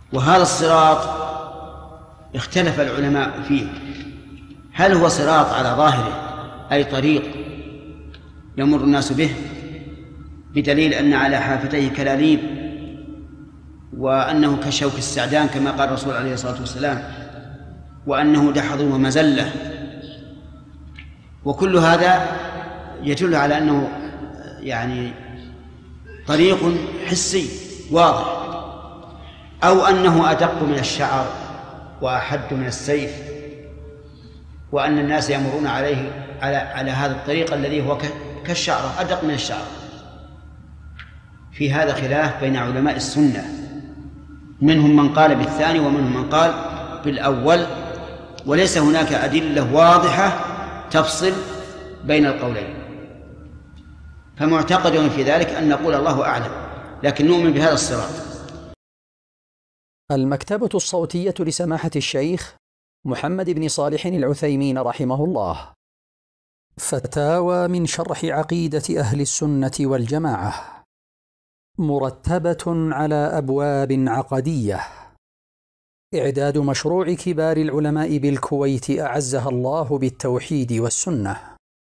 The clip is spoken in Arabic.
وهذا الصراط اختلف العلماء فيه، هل هو صراط على ظاهره أي طريق يمر الناس به، بدليل أن على حافتيه كلاليب وأنه كشوك السعدان كما قال الرسول عليه الصلاة والسلام، وأنه دحض ومزلة، وكل هذا يدل على أنه يعني طريق حسي واضح، أو أنه أدق من الشعر وأحد من السيف، وأن الناس يمرون عليه على هذا الطريق الذي هو كالشعر أدق من الشعر. في هذا خلاف بين علماء السنة، منهم من قال بالثاني ومنهم من قال بالأول، وليس هناك أدلة واضحة تفصل بين القولين، فمعتقد في ذلك أن نقول الله أعلم، لكن نؤمن بهذا الصراط. المكتبة الصوتية لسماحة الشيخ محمد بن صالح العثيمين رحمه الله. فتاوى من شرح عقيدة أهل السنة والجماعة، مرتبة على أبواب عقدية. إعداد مشروع كبار العلماء بالكويت أعزها الله بالتوحيد والسنة.